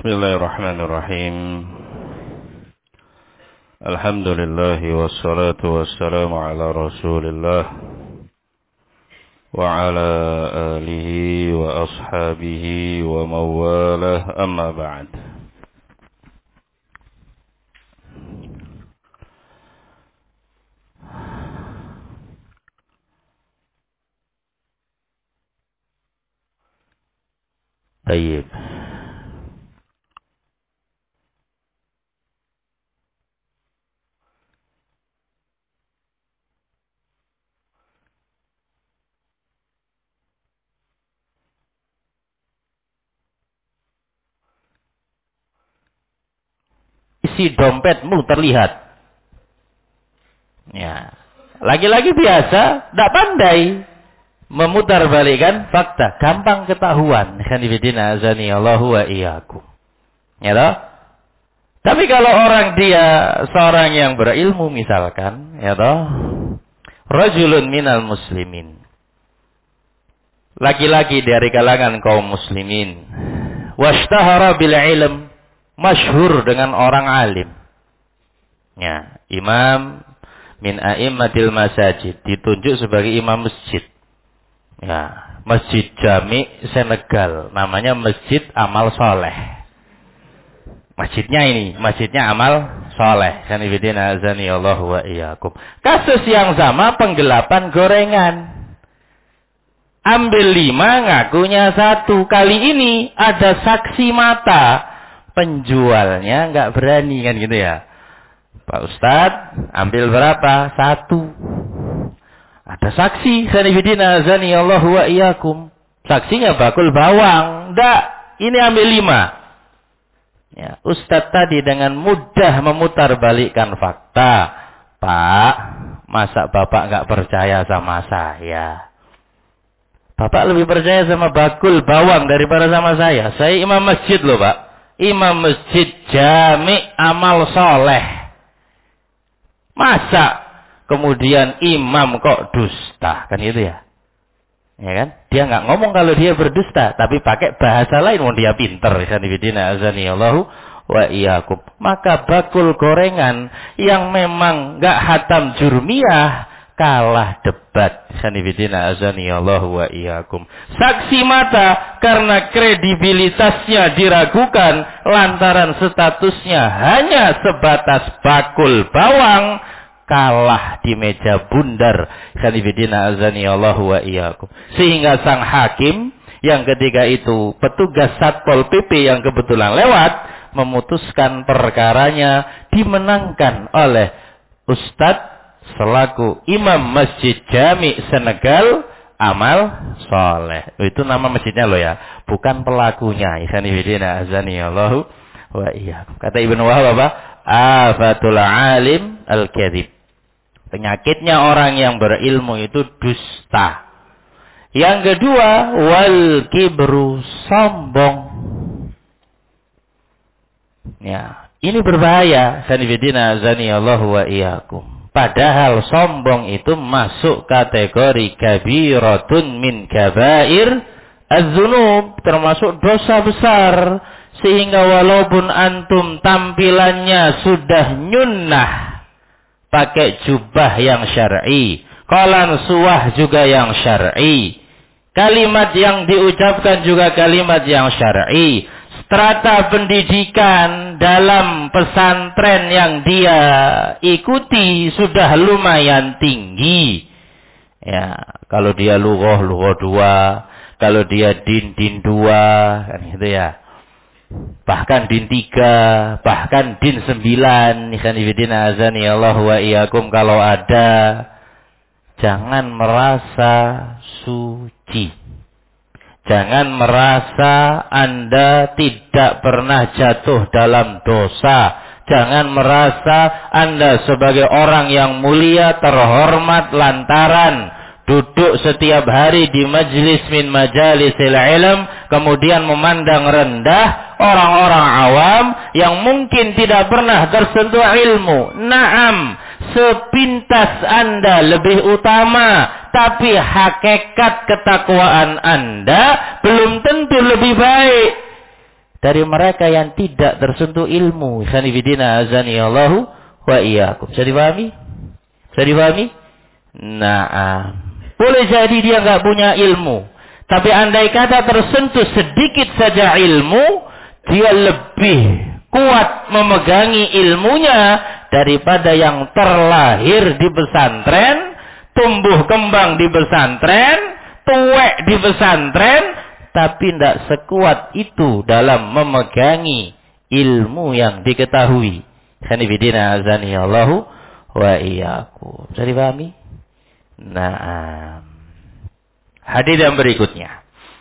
Bismillahirrahmanirrahim. Alhamdulillah wassalatu wassalamu ala Rasulillah wa ala alihi wa ashabihi wa mawalah, amma ba'd. Baik. Isi dompetmu terlihat. Ya. Lagi-lagi biasa, tidak pandai memutarbalikkan fakta, gampang ketahuan. Khanifidina azani Allahu wa iyyakum. Ya toh? Tapi kalau orang dia seorang yang berilmu misalkan, ya toh, rajulun minal muslimin. Laki-laki dari kalangan kaum muslimin. Washtahara bil ilm, masyhur dengan orang alim. Ya, imam min a'immatil masajid, ditunjuk sebagai imam masjid. Ya, Masjid Jami Senegal, namanya Masjid Amal Soleh. Masjidnya ini, masjidnya Amal Soleh. Kanifidina azani Allah wa iyyakum. Kasus yang sama, penggelapan gorengan. Ambil 5, ngakunya 1. Kali ini ada saksi mata. Penjualnya nggak berani kan gitu ya. Pak Ustadz, ambil berapa? 1. Ada saksi, sanifidina azani Allah wa iyyakum. Saksinya bakul bawang. Nggak, ini ambil 5. Ya, Ustadz tadi dengan mudah memutarbalikkan fakta. Pak, masa Bapak nggak percaya sama saya? Bapak lebih percaya sama bakul bawang daripada sama saya. Saya imam masjid loh Pak. Imam Masjid Jami Amal Soleh. Masa kemudian imam kok dusta? Kan gitu ya. Ya kan? Dia nggak ngomong kalau dia berdusta, tapi pakai bahasa lain. Dia pinter. Sanibidina azani Allahu wa iyyakum. Maka bakul gorengan yang memang nggak hatam jurmiyah kalah debat. Sanibidina azani Allahu wa iyyakum. Saksi mata karena kredibilitasnya diragukan lantaran statusnya hanya sebatas bakul bawang, kalah di meja bundar. Sanibidina azani Allahu wa iyyakum. Sehingga sang hakim yang ketika itu petugas Satpol PP yang kebetulan lewat memutuskan perkaranya dimenangkan oleh Ustadz selaku Imam Masjid Jami Senegal Amal Soleh. Itu nama masjidnya loh ya, bukan pelakunya. Isanibidina azani Allahu wa iyyakum. Kata Ibnu Wahab apa? Afatul alim al-kadhib. Penyakitnya orang yang berilmu itu dusta. Yang kedua, wal kibru, sombong. Ya, ini berbahaya. Isanibidina azani Allahu wa iyyakum. Padahal sombong itu masuk kategori kabiratun min kabair az-dzunub, termasuk dosa besar. Sehingga walaupun antum tampilannya sudah nyunnah, pakai jubah yang syar'i, qalan suwah juga yang syar'i, kalimat yang diucapkan juga kalimat yang syar'i, strata pendidikan dalam pesantren yang dia ikuti sudah lumayan tinggi. Ya, kalau dia lughah 2, kalau dia din 2, kan gitu ya. Bahkan din 3, bahkan din 9. Ikhwanifidina azani Allah wa iyyakum. Kalau ada, jangan merasa suci. Jangan merasa Anda tidak pernah jatuh dalam dosa. Jangan merasa Anda sebagai orang yang mulia, terhormat lantaran duduk setiap hari di majlis min majalisil ilm, kemudian memandang rendah orang-orang awam yang mungkin tidak pernah tersentuh ilmu. Naam, sepintas Anda lebih utama, tapi hakikat ketakwaan Anda belum tentu lebih baik. dari mereka yang tidak tersentuh ilmu. Sanibidina azani Allahu wa iyyakum. Bisa dipahami? Bisa dipahami? Nah, boleh jadi dia nggak punya ilmu, tapi andai kata tersentuh sedikit saja ilmu, dia lebih kuat memegangi ilmunya daripada yang terlahir di pesantren, tumbuh kembang di pesantren, tuwek di pesantren, tapi tidak sekuat itu dalam memegangi ilmu yang diketahui. Sanibidina azani Allahu wa iyyakum. Bisa dipahami? Nah, hadis yang berikutnya.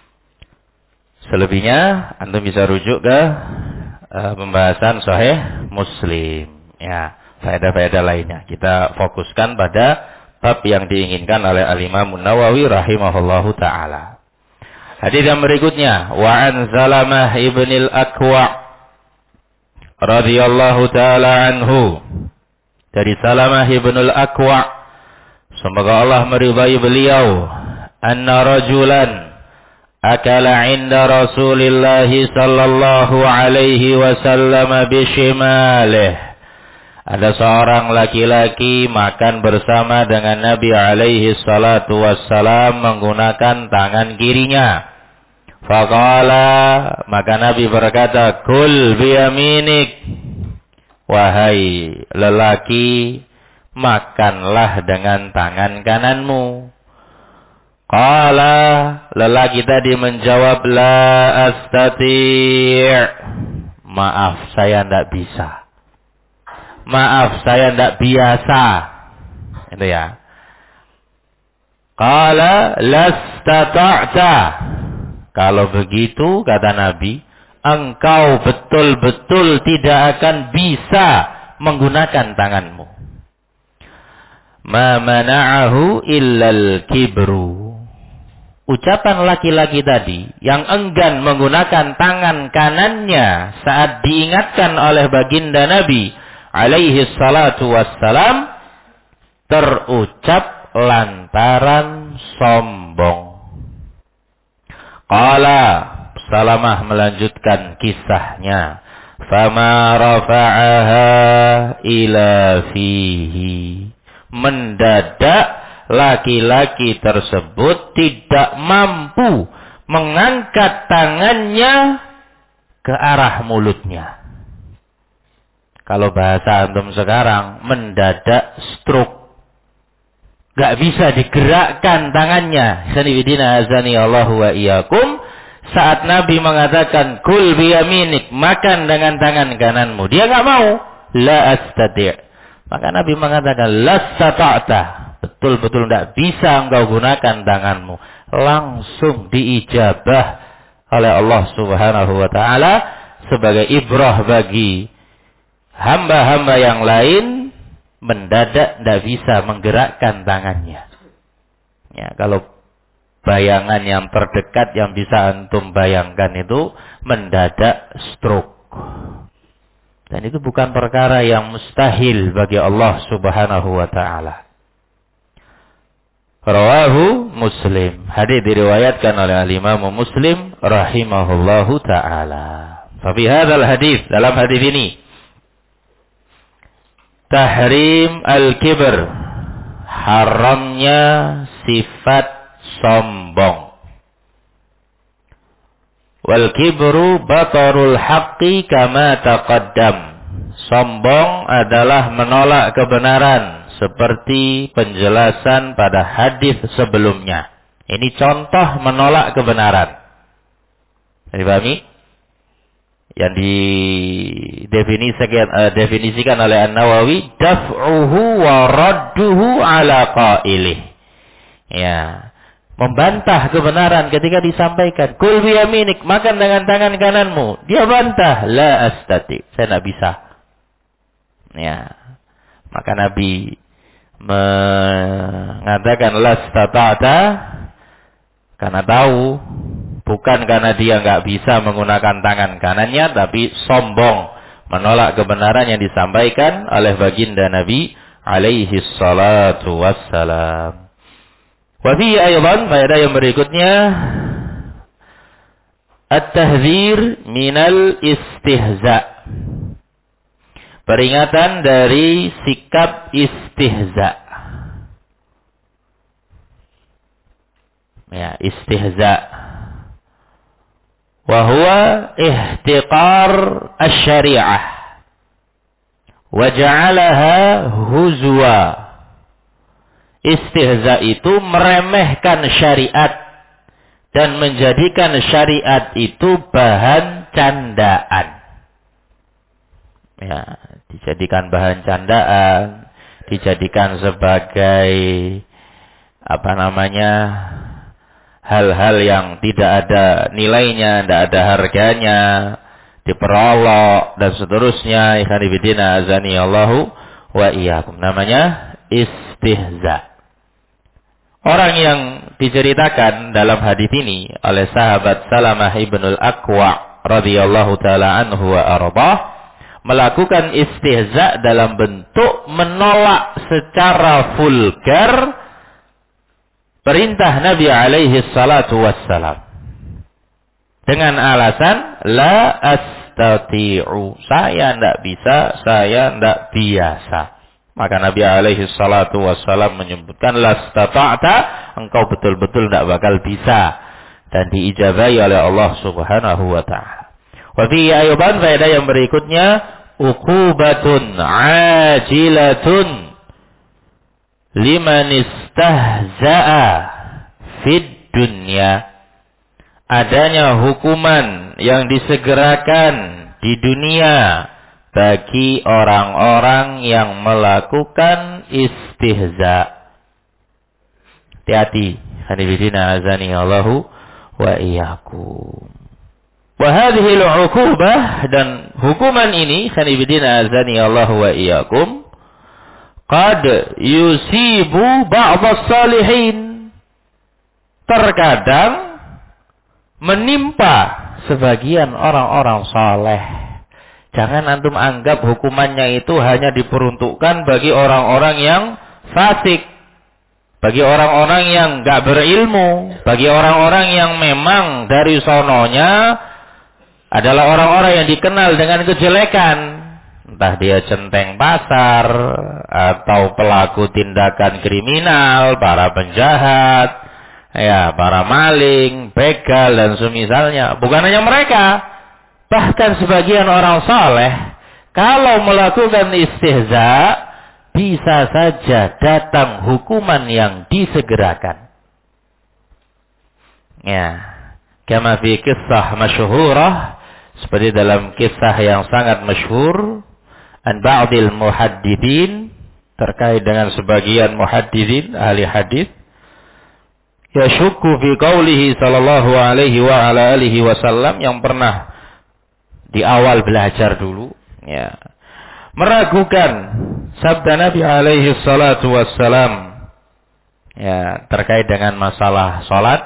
Selebihnya antum bisa rujuk ke pembahasan Sahih Muslim. Ya, faedah-faedah lainnya. Kita fokuskan pada bab yang diinginkan oleh Al-Imam Nawawi rahimahullahu taala. Hadis yang berikutnya, wa an Salamah ibn al-Akwa' radhiyallahu taala anhu. Dari Salamah ibn al-Akwa', semoga Allah meridai beliau, anna rajulan akala 'inda Rasulillah sallallahu alaihi wasallam bishimalih. Ada seorang laki-laki makan bersama dengan Nabi alaihi salatu wassalam menggunakan tangan kirinya. Faqala, maka Nabi berkata, kul biyaminik. Wahai lelaki, makanlah dengan tangan kananmu. Qala, lelaki tadi menjawab, la astati'. Maaf, saya tidak bisa. Maaf, saya tidak biasa. Itu ya. Qala, lastata'ta. Kalau begitu, kata Nabi, engkau betul-betul tidak akan bisa menggunakan tanganmu. Ma mana'ahu illal kibru. Ucapan laki-laki tadi yang enggan menggunakan tangan kanannya saat diingatkan oleh baginda Nabi alaihi salatu wassalam terucap lantaran sombong. Qala, Salamah melanjutkan kisahnya. Fama rafa'aha ila fihi. Mendadak laki-laki tersebut tidak mampu mengangkat tangannya ke arah mulutnya. Kalau bahasa antum sekarang, mendadak stroke. Gak bisa digerakkan tangannya. Sanibidina azani Allahu wa iyyakum. Saat Nabi mengatakan, kul biyaminik, makan dengan tangan kananmu. Dia gak mau. La astati'. Maka Nabi mengatakan, lastata'ta. Betul-betul tidak bisa engkau gunakan tanganmu. Langsung diijabah oleh Allah subhanahu wa ta'ala sebagai ibrah bagi hamba-hamba yang lain. Mendadak tidak bisa menggerakkan tangannya. Ya, kalau bayangan yang terdekat yang bisa antum bayangkan itu mendadak stroke. Dan itu bukan perkara yang mustahil bagi Allah subhanahu wa ta'ala. Rawahu Muslim. Hadis diriwayatkan oleh Imam Muslim rahimahullahu ta'ala. Tapi hadzal hadis, dalam hadis ini, tahrim al-kibr, haramnya sifat sombong. Wal kibru batarul haqqi kama taqaddam. Sombong adalah menolak kebenaran seperti penjelasan pada hadis sebelumnya. Ini contoh menolak kebenaran. Dipahami? Yang didefinisikan oleh An-Nawawi, daf'uhu wa radduhu ala qailih. Ya, membantah kebenaran ketika disampaikan. Kul biyaminik, makan dengan tangan kananmu. Dia bantah, la astati, saya tidak bisa. Ya, maka Nabi mengatakan lastata'ta karena tahu, bukan karena dia nggak bisa menggunakan tangan kanannya, tapi sombong menolak kebenaran yang disampaikan oleh baginda Nabi alaihi salatu wassalam. Wa fi aydan, faedah yang berikutnya, At-tahdzir minal istihza. Peringatan dari sikap istihza. Ya, istihza. Wa huwa ihtiqar asy-syari'ah wa ja'alaha huzwa. Istihza itu meremehkan syariat dan menjadikan syariat itu bahan candaan. Ya, dijadikan bahan candaan, dijadikan sebagai hal-hal yang tidak ada nilainya, tidak ada harganya, diperolok dan seterusnya. Ikhwan fillah azanillahu wa iyyakum. Namanya istihza. Orang yang diceritakan dalam hadis ini oleh sahabat Salamah ibnul Aqwa radhiyallahu taala anhu wa arbah, melakukan istihza dalam bentuk menolak secara vulgar perintah Nabi alaihi salatu wassalam dengan alasan la astati'u, saya tidak bisa, saya tidak biasa. Maka Nabi alaihi salatu wassalam menyebutkan lastata'ta, engkau betul-betul tidak bakal bisa, dan diijabahi oleh Allah subhanahu wa ta'ala. Wa fi ayuban, faedah yang berikutnya, uqubatun ajilatun liman istahza'a fid dunya. Adanya hukuman yang disegerakan di dunia bagi orang-orang yang melakukan istihza. Hati-hati, hanifidina azani Allahu wa iyyakum. Wa hadhihi al-'uqubah, dan hukuman ini hanifidina azani Allahu wa iyyakum, qad yusibu ba'd as-salihin. Terkadang menimpa sebagian orang-orang saleh. Jangan antum anggap hukumannya itu hanya diperuntukkan bagi orang-orang yang fasik, bagi orang-orang yang enggak berilmu, bagi orang-orang yang memang dari sononya adalah orang-orang yang dikenal dengan kejelekan. Entah dia centeng pasar, atau pelaku tindakan kriminal, para penjahat, ya, para maling, begal, dan semisalnya. Bukan hanya mereka. Bahkan sebagian orang saleh, kalau melakukan istihza, bisa saja datang hukuman yang disegerakan. Ya, kama fi kisah masyhurah, seperti dalam kisah yang sangat masyhur, an ba'dil muhaddithin, terkait dengan sebagian muhaddithin, ahli hadis, yashukku fi qawlihi sallallahu alaihi wa ala alihi wasallam, yang pernah di awal belajar dulu, ya, meragukan sabda Nabi alaihi salatu wassalam, ya, terkait dengan masalah salat,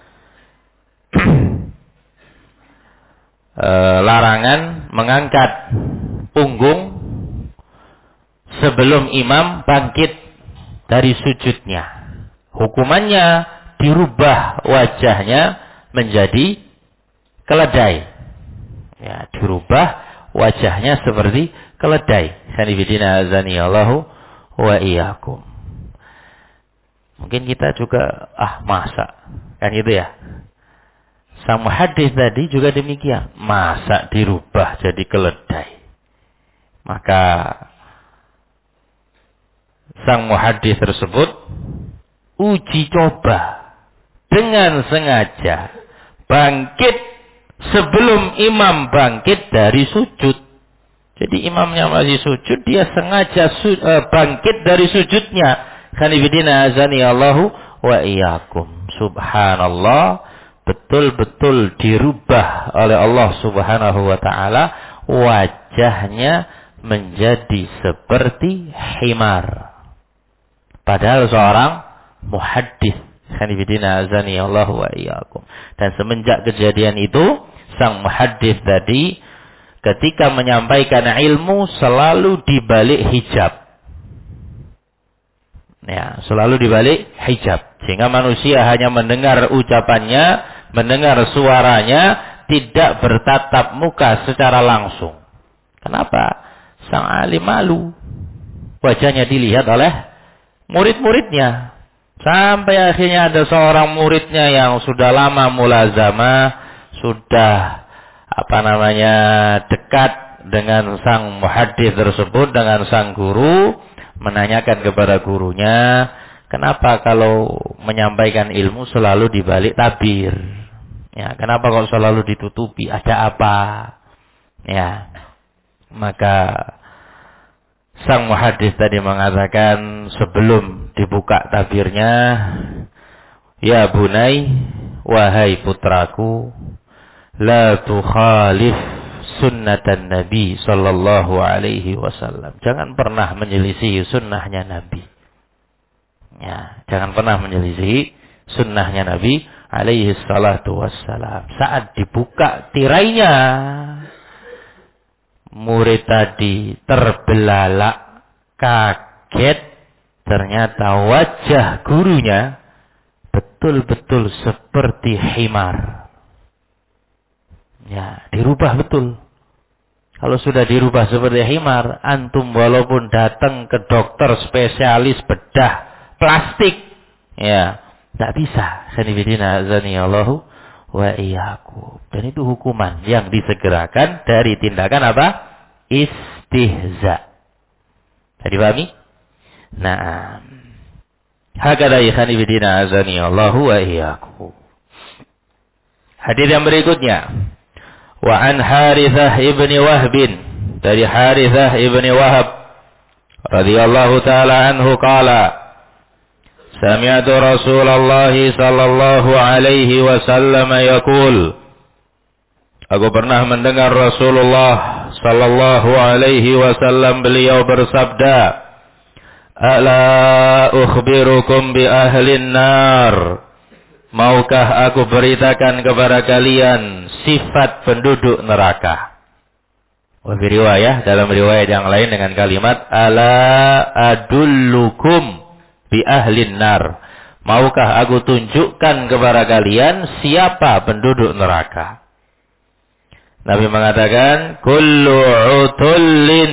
larangan mengangkat punggung sebelum imam bangkit dari sujudnya. Hukumannya dirubah wajahnya menjadi keledai. Ya, dirubah wajahnya seperti keledai. Sanibidina azani Allahu wa iyyakum. Mungkin kita juga masa kan gitu ya. Sang muhaddits tadi juga demikian, masa dirubah jadi keledai. Maka sang muhaddits tersebut uji coba dengan sengaja bangkit sebelum imam bangkit dari sujud. Jadi imamnya masih sujud, dia sengaja bangkit dari sujudnya. Khanifidina azani Allahu wa iyyakum. Subhanallah, betul-betul dirubah oleh Allah subhanahu wa ta'ala, wajahnya menjadi seperti himar. Padahal seorang muhaddits. Khanifidina azani Allahu wa iyyakum. Dan semenjak kejadian itu, sang muhaddits tadi ketika menyampaikan ilmu selalu dibalik hijab. Ya, selalu dibalik hijab. Sehingga manusia hanya mendengar ucapannya, mendengar suaranya, tidak bertatap muka secara langsung. Kenapa? Sang alim malu. Wajahnya dilihat oleh murid-muridnya. Sampai akhirnya ada seorang muridnya yang sudah lama mulazamah, sudah dekat dengan sang muhaddits tersebut, dengan sang guru, menanyakan kepada gurunya, kenapa kalau menyampaikan ilmu selalu dibalik tabir? Ya, kenapa kok selalu ditutupi? Ada apa? Ya. Maka sang muhaddits tadi mengatakan sebelum dibuka tabirnya, ya bunai, wahai putraku, la tukhalif sunnatan Nabi sallallahu alaihi wasallam. Jangan pernah menyelisihi sunnahnya Nabi. Ya, jangan pernah menyelisihi sunnahnya Nabi alaihi salatu wassalam. Saat dibuka tirainya, murid tadi terbelalak, kaget. Ternyata wajah gurunya betul-betul seperti himar. Ya, dirubah betul. Kalau sudah dirubah seperti himar, antum walaupun datang ke dokter spesialis bedah plastik, ya, tidak bisa. Sanibidina azanillahu wa iyyakum. Dan itu hukuman yang disegerakan dari tindakan apa? Istihza. Tadi pahami? Nah, hakada sanibidina azanillahu wa iyyakum. Hadis yang berikutnya. Wa an Harithah ibni Wahbin, dari Harithah ibni Wahab radhiyallahu taala anhu qala, sami'tu Rasulullah sallallahu alaihi wasallam yaqul, aku pernah mendengar Rasulullah sallallahu alaihi wasallam beliau bersabda, ala ukhbirukum bi ahlin nar, maukah aku beritakan kepada kalian sifat penduduk neraka? Wafi riwayah, dalam riwayat yang lain dengan kalimat ala adullukum bi ahlin nar, maukah aku tunjukkan kepada kalian siapa penduduk neraka? Nabi mengatakan kullu utullin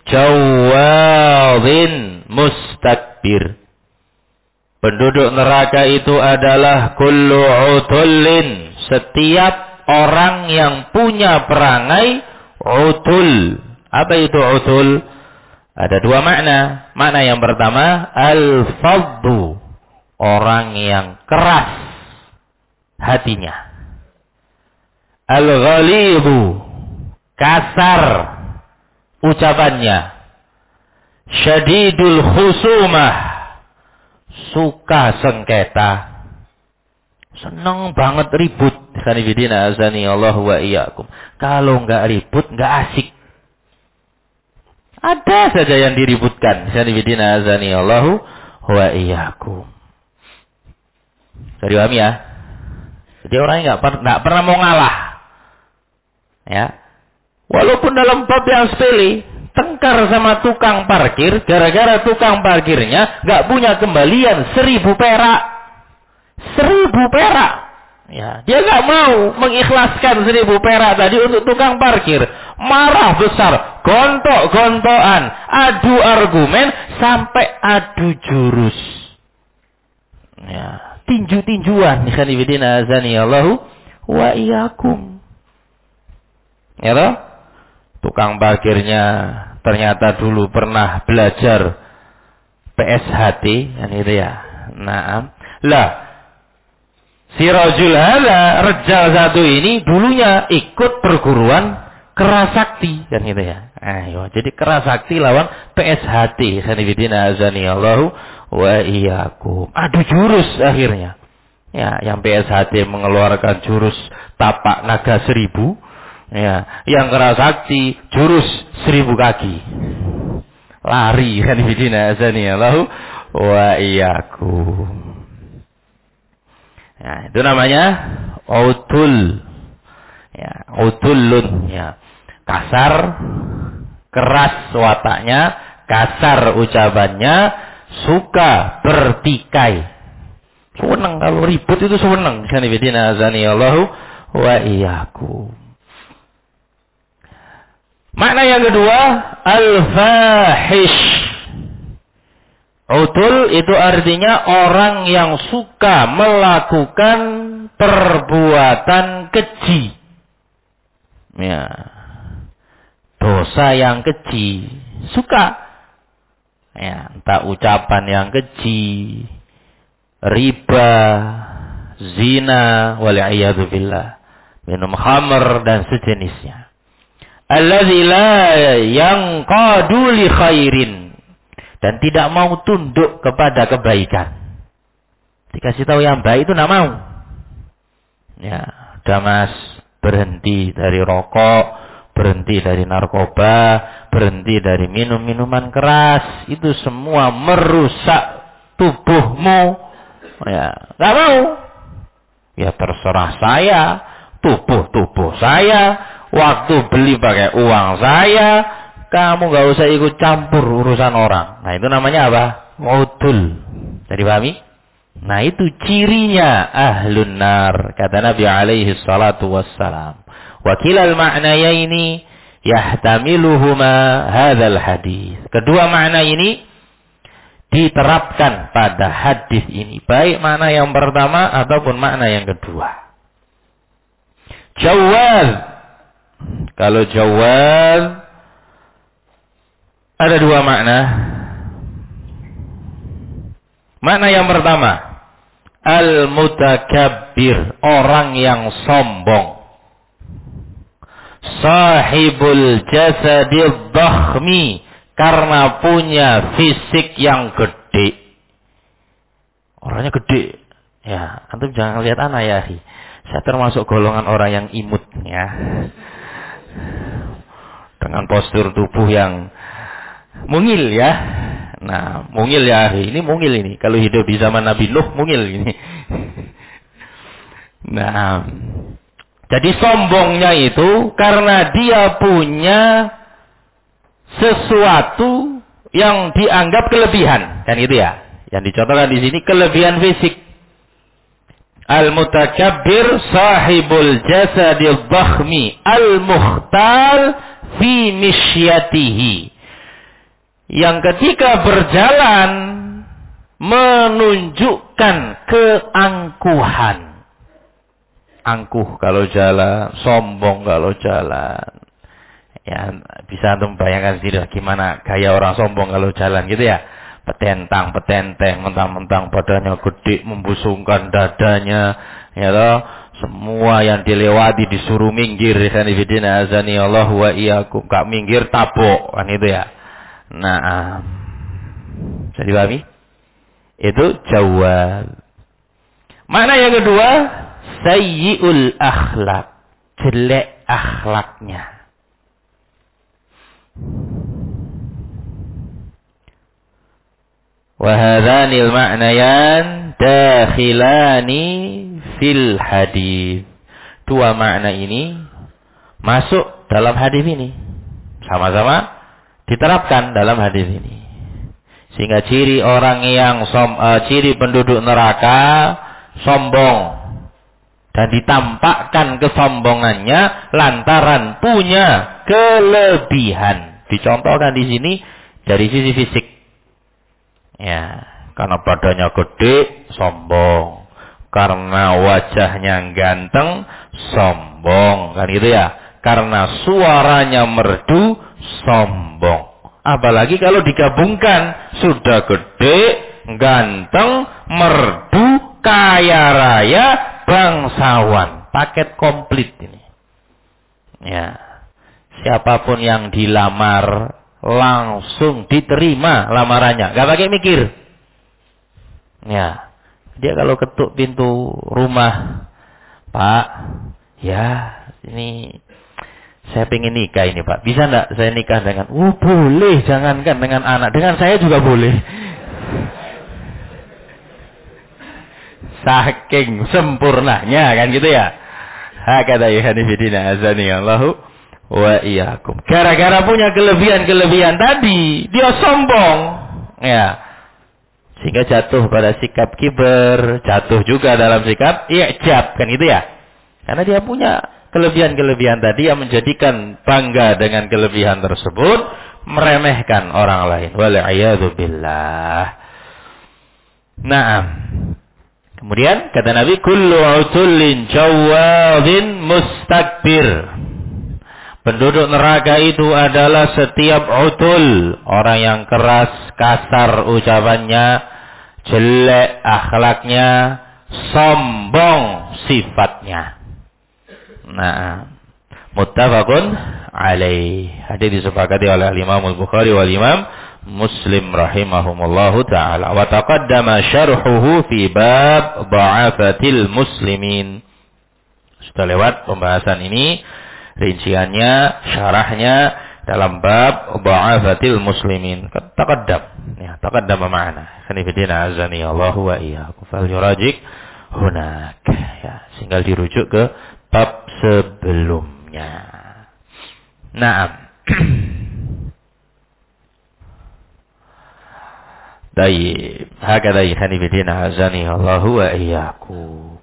jawadhin mustakbir. Penduduk neraka itu adalah kullu utullin, setiap orang yang punya perangai utul. Apa itu utul? Ada dua makna. Makna yang pertama, al-faddu, orang yang keras hatinya. Al-ghalibu, kasar ucapannya. Syadidul khusumah, suka sengketa, seneng banget ribut. Sanibidina azani Allah wa iyyakum. Kalau enggak ribut enggak asik. Ada saja yang diributkan. Sanibidina azani Allah wa iyyakum. Jadi paham ya? Jadi orangnya enggak pernah mau ngalah. Ya. Walaupun dalam bab yang sepele, tengkar sama tukang parkir, gara-gara tukang parkirnya gak punya kembalian 1.000 perak. 1.000 perak. Ya, dia gak mau mengikhlaskan 1.000 perak tadi untuk tukang parkir. Marah besar, gontok-gontokan, adu argumen, sampai adu jurus. Ya, tinju-tinjuan. Ikhwanifidina azani Allahu wa iyyakum. Ya toh? Tukang parkirnya ternyata dulu pernah belajar PSHT, kan itu ya. Naam. Lah, si rajul hala, rejal satu ini dulunya ikut perguruan kerasakti, kan gitu ya. Ayo, jadi kerasakti lawan PSHT. Sanibidina azani Allahu wa iyyakum. Adu jurus akhirnya. Ya, yang PSHT mengeluarkan jurus tapak naga 1.000. Ya, yang kerasakti jurus 1.000 kaki. Lari, sanibidina azani Allahu wa iyyakum. Ya, itu namanya utul. Ya, utulun, ya. Kasar, keras wataknya, kasar ucapannya, suka bertikai. Seneng kalau ribut itu seneng. Sanibidina azani Allahu wa iyyakum. Makna yang kedua, al-fahish. Utul itu artinya orang yang suka melakukan perbuatan keji. Ya. Dosa yang keji. Suka. Ya, entah ucapan yang keji, riba, zina, wal'iyadu billah, minum khamr dan sejenisnya. Alladzi la yanqadu li khairin, dan tidak mau tunduk kepada kebaikan. Dikasih tahu yang baik itu tidak mau. Ya, udah Mas, berhenti dari rokok, berhenti dari narkoba, berhenti dari minum-minuman keras. Itu semua merusak tubuhmu. Ya, nggak mau. Ya terserah saya, tubuh saya, waktu beli pakai uang saya. Kamu nggak usah ikut campur urusan orang. Nah itu namanya apa? Utul. Jadi pahami? Nah itu cirinya ahlun nar. Kata Nabi alaihi salatu wassalam. Wa kilal ma'nayaini yahtamiluhuma hadzal hadis. Kedua makna ini diterapkan pada hadis ini. Baik makna yang pertama ataupun makna yang kedua. Jawaz. Kalau jawaz ada dua makna. Makna yang pertama, al-mutakabbir, orang yang sombong. Sahibul jasadil dhakhmi, karena punya fisik yang gede. Orangnya gede. Ya, antum jangan lihat anak ya. Saya termasuk golongan orang yang imut ya. Dengan postur tubuh yang mungil ya. Nah, mungil ya, ini mungil ini. Kalau hidup di zaman Nabi Nuh, mungil ini. Nah, jadi sombongnya itu karena dia punya sesuatu yang dianggap kelebihan, kan itu ya. Yang dicontohkan di sini kelebihan fisik. Al-mutakabbir sahibul jasadil dhakhmi al-mukhtal fi mishyatihi. Yang ketika berjalan menunjukkan keangkuhan. Angkuh kalau jalan, sombong kalau jalan. Ya, bisa antum bayangkan sendiri gimana gaya orang sombong kalau jalan gitu ya. Petentang, petenteng, mentang-mentang badannya gede, membusungkan dadanya, ya toh. Semua yang dilewati disuruh minggir, kan ibidina azani Allah wa iyyakum. Kak minggir tabok, kan itu ya. Nah, jadi pahami? Itu jawab. Makna yang kedua, sayyi'ul akhlak, jelek akhlaknya. Wa hadhanil ma'nayan dakhilani fil hadis. Dua makna ini masuk dalam hadis ini. Sama-sama diterapkan dalam hadis ini. Sehingga ciri orang yang ciri penduduk neraka sombong dan ditampakkan kesombongannya lantaran punya kelebihan. Dicontohkan di sini dari sisi fisik. Ya, karena badannya gede, sombong. Karena wajahnya ganteng, sombong. Kan gitu ya. Karena suaranya merdu, sombong. Apalagi kalau digabungkan, sudah gede, ganteng, merdu, kaya raya, bangsawan. Paket komplit ini. Ya. Siapapun yang dilamar langsung diterima lamarannya, gak pakai mikir. Ya, dia kalau ketuk pintu rumah, Pak, ya ini saya pengen nikah ini Pak, bisa nggak saya nikah dengan? Boleh, jangankan dengan anak, dengan saya juga boleh. Saking sempurnanya kan gitu ya. Hakata yuhanifidina azani Allahu wa iyyakum. Gara-gara punya kelebihan-kelebihan tadi, dia sombong. Ya. Sehingga jatuh pada sikap kiber, jatuh juga dalam sikap i'jab, kan gitu ya. Karena dia punya kelebihan-kelebihan tadi yang menjadikan bangga dengan kelebihan tersebut, meremehkan orang lain. Wal'iyadu billah. Naam. Kemudian kata Nabi, kullu utullin jawadin mustakbir. Penduduk neraka itu adalah setiap utul, orang yang keras, kasar ucapannya, jelek akhlaknya, sombong sifatnya. Nah, muttafaqun alaih. Hadis disepakati oleh Imam Al-Bukhari wal Imam Muslim rahimahumullahu taala. Wa taqaddama syarhuhu fi bab dha'afatil muslimin. Sudah lewat pembahasan ini, rinciannya, syarahnya dalam bab dha'afatil muslimin. Taqaddam. Ya, taqaddama ma'ana. Khanifidina azani Allah wa iyyakum. Fal yurajik hunak. Ya, tinggal dirujuk ke bab sebelumnya. Naam. Baik, hakadha khanifidina azani Allah wa iyyakum.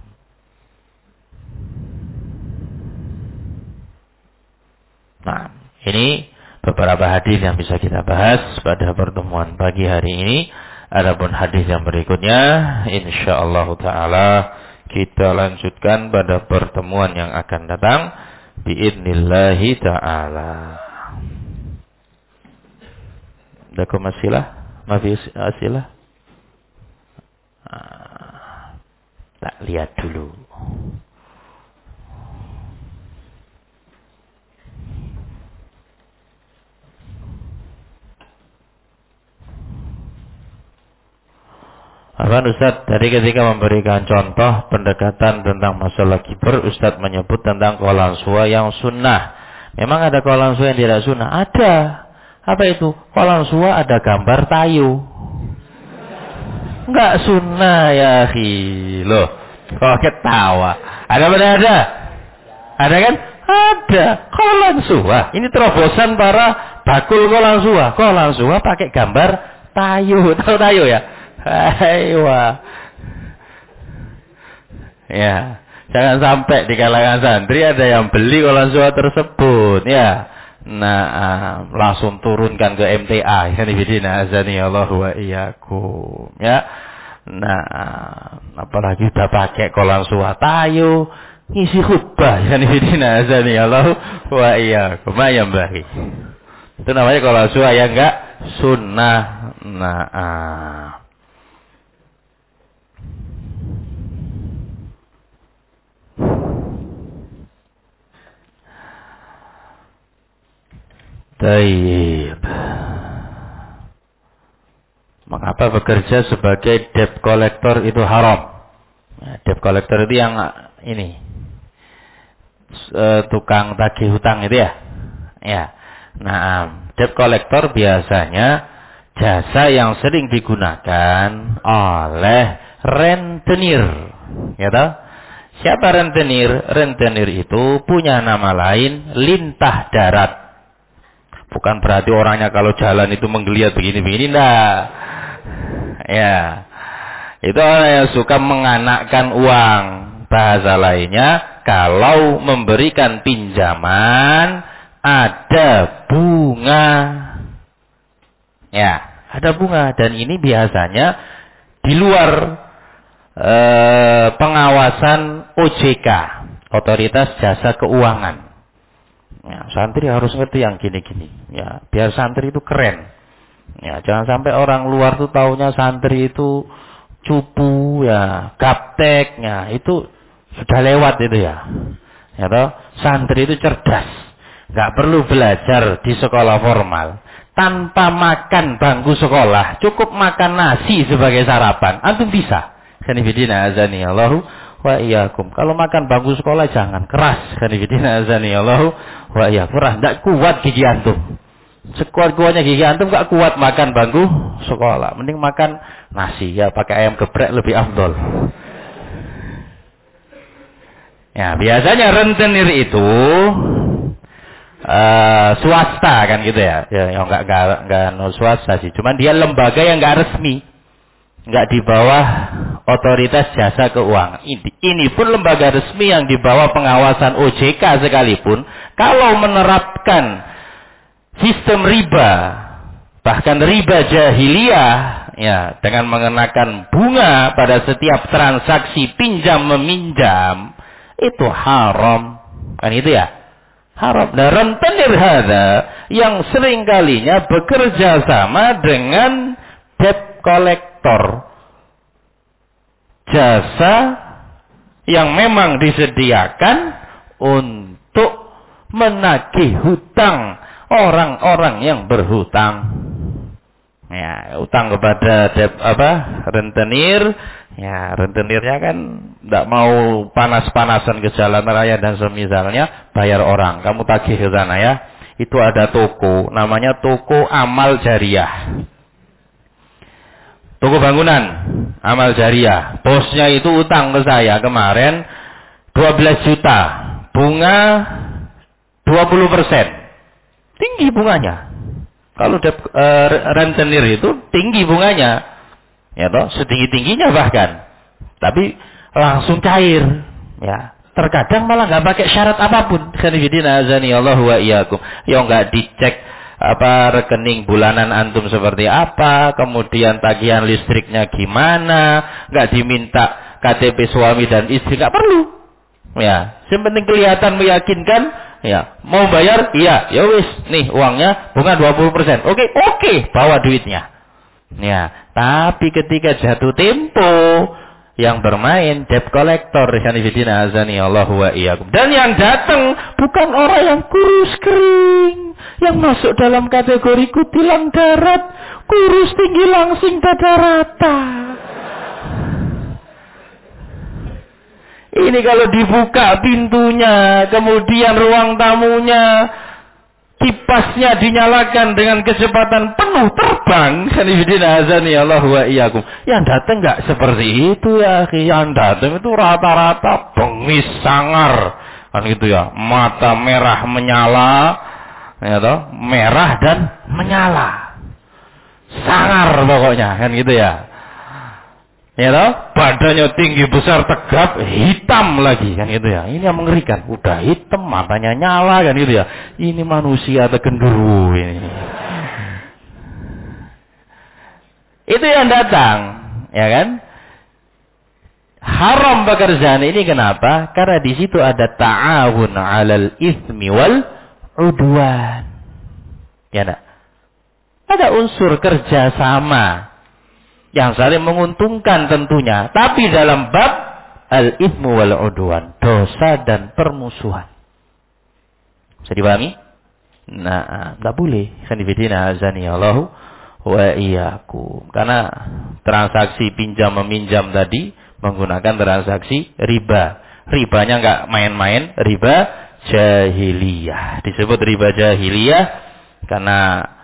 Nah, ini beberapa hadis yang bisa kita bahas pada pertemuan pagi hari ini. Adapun hadis yang berikutnya, insyaallah taala kita lanjutkan pada pertemuan yang akan datang biidznillah taala. Lakum asilah? Mafi asilah? Tak lihat dulu. Afwan Ustaz, tadi ketika memberikan contoh pendekatan tentang masalah kibar, Ustaz menyebut tentang qaul suwa yang sunnah. Memang ada qaul suwa yang tidak sunnah? Ada. Apa itu? Qaul suwa ada gambar tayu. Enggak sunnah ya akhi. Loh, kok ketawa? Ada apa ada? Ada kan? Ada. Qaul suwa. Ini terobosan para bakul qaul suwa. Qaul suwa pakai gambar tayu. Tahu tayu ya? Aywa. Ya, jangan sampai di kalangan santri ada yang beli kolan suwa tersebut, ya. Nah, langsung turunkan ke MTA. Kanibidina azani Allah wa iyyakum, ya. Nah, apalagi udah pakai kolan suwa tayu, ngisi khutbah. Kanibidina azani Allah wa iyyakum. Mayam bahi. Itu namanya kolan suwa yang enggak sunnah. Nah, Taib. Mengapa bekerja sebagai debt collector itu haram? Ya, debt collector itu yang ini tukang tagih hutang itu ya. Ya. Nah, debt collector biasanya jasa yang sering digunakan oleh rentenir. Ya toh? Siapa rentenir? Rentenir itu punya nama lain lintah darat. Bukan berarti orangnya kalau jalan itu menggeliat begini-begini, enggak. Ya. Itu orang yang suka menganakkan uang. Bahasa lainnya, kalau memberikan pinjaman, ada bunga. Ya, ada bunga. Dan ini biasanya di luar pengawasan OJK, Otoritas Jasa Keuangan. Ya, santri harus ngerti yang gini-gini. Ya, biar santri itu keren. Ya, jangan sampai orang luar tuh taunya santri itu cupu, ya, gaptek, ya, itu sudah lewat itu ya. Ya toh, santri itu cerdas. Enggak perlu belajar di sekolah formal. Tanpa makan bangku sekolah, cukup makan nasi sebagai sarapan, antum bisa. Kanibidina azani Allahu wa iyyakum. Kalau makan bangku sekolah jangan keras. Kanibidina azani Allahu wa iyyakum. Enggak kuat gigi antum. Sekuat-kuatnya gigi antum enggak kuat makan bangku sekolah. Mending makan nasi, ya pakai ayam geprek lebih afdol. Ya, biasanya rentenir itu swasta kan gitu ya. Ya enggak swasta sih. Cuman dia lembaga yang enggak resmi. nggak di bawah otoritas jasa keuangan. Ini pun lembaga resmi yang di bawah pengawasan OJK sekalipun, kalau menerapkan sistem riba, bahkan riba jahiliyah, ya, dengan mengenakan bunga pada setiap transaksi pinjam meminjam, itu haram. Kan itu ya? Haram. Dan rentenir hadza yang sering kalinya bekerja sama dengan debt collector. Jasa yang memang disediakan untuk menagih hutang orang-orang yang berhutang. Ya, utang kepada rentenir. Ya, rentenirnya kan tidak mau panas-panasan ke jalan raya dan semisalnya, bayar orang. Kamu tagih ke sana ya. Itu ada toko, namanya toko amal jariah. Toko bangunan, amal jariah. Bosnya itu utang ke saya kemarin 12 juta. Bunga 20%. Tinggi bunganya. Kalau rentenir itu tinggi bunganya. Ya toh, setinggi-tingginya bahkan. Tapi langsung cair. Ya. Terkadang malah nggak pakai syarat apapun. Khanifidina azani Allah wa iyyakum. Ya nggak dicek rekening bulanan antum seperti apa, kemudian tagihan listriknya gimana, nggak diminta KTP suami dan istri, nggak perlu. Ya, yang penting kelihatan meyakinkan. Ya, mau bayar? Iya, ya wis, nih uangnya bunga 20%. Oke, bawa duitnya. Ya, tapi ketika jatuh tempo yang bermain debt collector, khanifidina azani Allah wa iyyakum. Dan yang datang bukan orang yang kurus kering, yang masuk dalam kategori kutilang darat, kurus tinggi langsing dada rata. Ini kalau dibuka pintunya, kemudian ruang tamunya, kipasnya dinyalakan dengan kecepatan penuh terbang. Khanifidina azani Allah wa iyyakum. Yang datang enggak seperti itu ya, yang datang itu rata-rata bengis sangar. Kan gitu ya, mata merah menyala, ya toh, merah dan menyala. Sangar pokoknya, kan gitu ya. Ya toh, badannya tinggi besar tegap, hitam lagi, kan gitu ya. Ini yang mengerikan, udah hitam, matanya nyala, kan gitu ya. Ini manusia atau genderuwo ini. Itu yang datang, ya kan? Haram pekerjaan ini kenapa? Karena di situ ada ta'awun 'alal itsmi wal 'udwan. Ya enggak? Ada unsur kerjasama yang saling menguntungkan tentunya, tapi dalam bab al-itsmu wal 'udwan, dosa dan permusuhan. Bisa dipahami? Nah, enggak boleh. Khanifidina azani Allahu wa iyyakum. Karena transaksi pinjam meminjam tadi menggunakan transaksi riba. Ribanya enggak main-main, riba jahiliyah. Disebut riba jahiliyah karena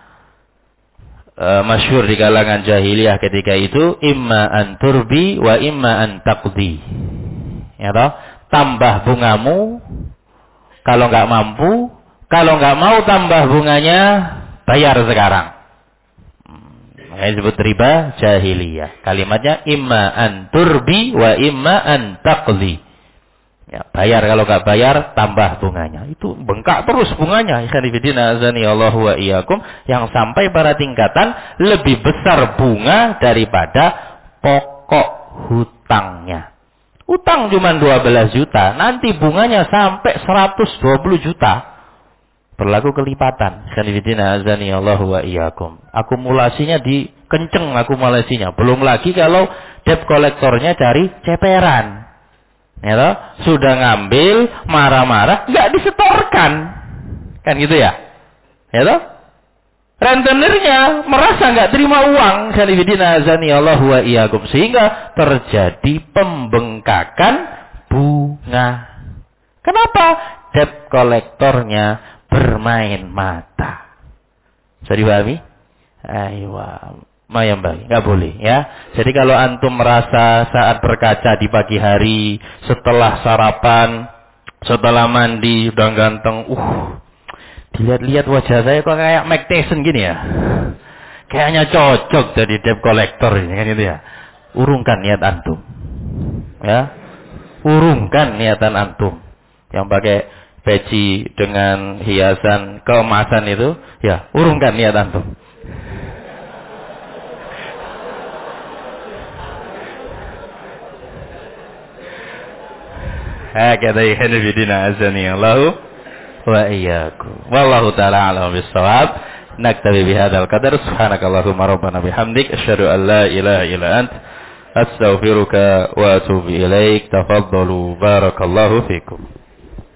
masyhur di kalangan jahiliyah ketika itu, imma an turbi wa imma an taqdi. Ya toh, tambah bungamu kalau enggak mampu, kalau enggak mau tambah bunganya, bayar sekarang. Makanya disebut riba jahiliyah. Kalimatnya imma an turbi wa imma an taqdi. Ya, bayar, kalau enggak bayar tambah bunganya. Itu bengkak terus bunganya. Khanifidina azani Allahu wa iyyakum, yang sampai pada tingkatan lebih besar bunga daripada pokok hutangnya. Utang cuma 12 juta, nanti bunganya sampai 120 juta. Berlaku kelipatan. Khanifidina azani Allahu wa iyyakum. Akumulasinya dikenceng akumulasinya. Belum lagi kalau debt kolektornya cari ceperan. Ya toh, sudah ngambil, marah-marah, nggak disetorkan, kan gitu ya? Ya toh, rentenirnya merasa nggak terima uang, khanifidina azani Allah wa iyyakum, sehingga terjadi pembengkakan bunga. Kenapa? Debt kolektornya bermain mata. Bisa dipahami? Ayo. Mayambang, nggak boleh ya. Jadi kalau antum merasa saat berkaca di pagi hari, setelah sarapan, setelah mandi, udah ganteng, dilihat-lihat wajah saya kok kayak Mike Tyson gini ya. Kayaknya cocok jadi debt collector ini, kan gitu ya. urungkan niat antum. Ya. Urungkan niatan antum. Yang pakai peci dengan hiasan keemasan itu, ya, urungkan niat antum. Hakadha yahnu bidina azani Allahu wa iyyakum. Wallahu ta'ala a'lam bis-shawab. Naktabi bihadzal qadar. Subhanakallahumma rabbana bihamdik asyhadu an la ilaha illa ant astaghfiruka wa atubu ilaik. Tafaddalu barakallahu fikum.